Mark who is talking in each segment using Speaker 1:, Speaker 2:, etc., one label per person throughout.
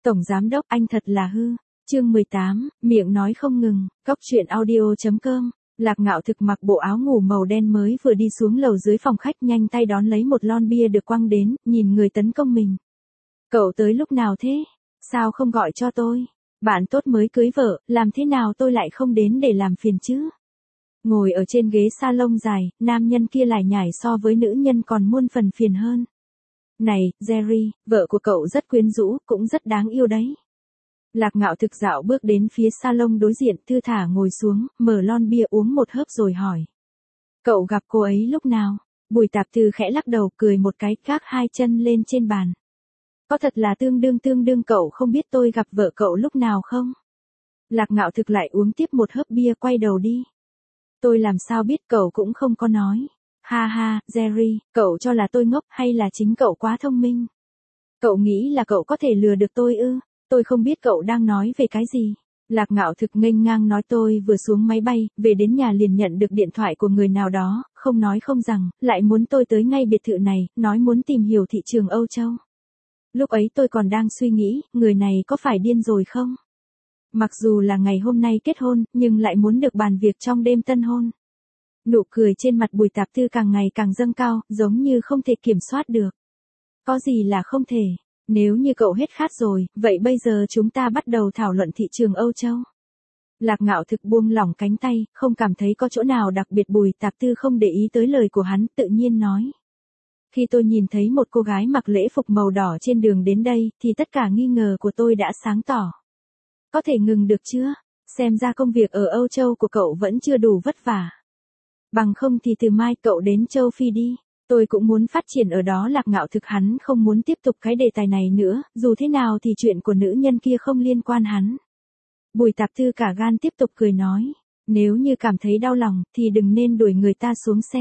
Speaker 1: Tổng giám đốc anh thật là hư. Chương 18, miệng nói không ngừng, Cóc truyện audio.com. Lạc Ngạo Thực mặc bộ áo ngủ màu đen mới vừa đi xuống lầu dưới phòng khách, nhanh tay đón lấy một lon bia được quăng đến, nhìn người tấn công mình. Cậu tới lúc nào thế? Sao không gọi cho tôi? Bạn tốt mới cưới vợ, làm thế nào tôi lại không đến để làm phiền chứ? Ngồi ở trên ghế salon dài, nam nhân kia lải nhải so với nữ nhân còn muôn phần phiền hơn. Này, Jerry, vợ của cậu rất quyến rũ, cũng rất đáng yêu đấy. Lạc Ngạo Thực dạo bước đến phía salon đối diện, thư thả ngồi xuống, mở lon bia uống một hớp rồi hỏi. Cậu gặp cô ấy lúc nào? Bùi Tạp Thư khẽ lắc đầu, cười một cái, gác hai chân lên trên bàn. Có thật là tương đương cậu không biết tôi gặp vợ cậu lúc nào không? Lạc Ngạo Thực lại uống tiếp một hớp bia, quay đầu đi. Tôi làm sao biết, cậu cũng không có nói. Ha ha, Jerry, cậu cho là tôi ngốc hay là chính cậu quá thông minh? Cậu nghĩ là cậu có thể lừa được tôi ư? Tôi không biết cậu đang nói về cái gì. Lạc Ngạo Thực nghênh ngang nói, tôi vừa xuống máy bay, về đến nhà liền nhận được điện thoại của người nào đó, không nói không rằng, lại muốn tôi tới ngay biệt thự này, nói muốn tìm hiểu thị trường Âu Châu. Lúc ấy tôi còn đang suy nghĩ, người này có phải điên rồi không? Mặc dù là ngày hôm nay kết hôn, nhưng lại muốn được bàn việc trong đêm tân hôn. Nụ cười trên mặt Bùi Tạp Thư càng ngày càng dâng cao, giống như không thể kiểm soát được. Có gì là không thể? Nếu như cậu hết khát rồi, vậy bây giờ chúng ta bắt đầu thảo luận thị trường Âu Châu. Lạc Ngạo Thực buông lỏng cánh tay, không cảm thấy có chỗ nào đặc biệt. Bùi Tạp Thư không để ý tới lời của hắn, tự nhiên nói. Khi tôi nhìn thấy một cô gái mặc lễ phục màu đỏ trên đường đến đây, thì tất cả nghi ngờ của tôi đã sáng tỏ. Có thể ngừng được chưa? Xem ra công việc ở Âu Châu của cậu vẫn chưa đủ vất vả. Bằng không thì từ mai cậu đến châu Phi đi. Tôi cũng muốn phát triển ở đó. Lạc Ngạo Thực hắn không muốn tiếp tục cái đề tài này nữa, dù thế nào thì chuyện của nữ nhân kia không liên quan hắn. Bùi Tạp Thư cả gan tiếp tục cười nói. Nếu như cảm thấy đau lòng, thì đừng nên đuổi người ta xuống xe.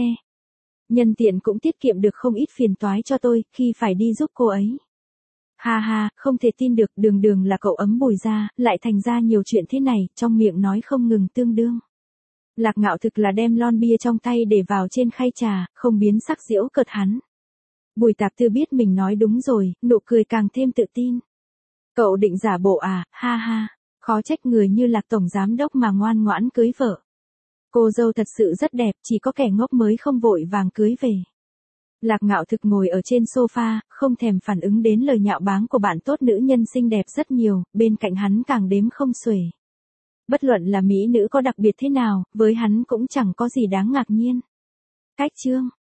Speaker 1: Nhân tiện cũng tiết kiệm được không ít phiền toái cho tôi, khi phải đi giúp cô ấy. Ha ha, không thể tin được, đường là cậu ấm Bùi ra, lại thành ra nhiều chuyện thế này, trong miệng nói không ngừng tương đương. Lạc Ngạo Thực là đem lon bia trong tay để vào trên khay trà, không biến sắc giễu cợt hắn. Bùi Tạp Thư biết mình nói đúng rồi, nụ cười càng thêm tự tin. Cậu định giả bộ à, ha ha, khó trách người như Lạc tổng giám đốc mà ngoan ngoãn cưới vợ. Cô dâu thật sự rất đẹp, chỉ có kẻ ngốc mới không vội vàng cưới về. Lạc Ngạo Thực ngồi ở trên sofa, không thèm phản ứng đến lời nhạo báng của bạn tốt. Nữ nhân xinh đẹp rất nhiều, bên cạnh hắn càng đếm không xuể. Bất luận là mỹ nữ có đặc biệt thế nào, với hắn cũng chẳng có gì đáng ngạc nhiên. Cách chương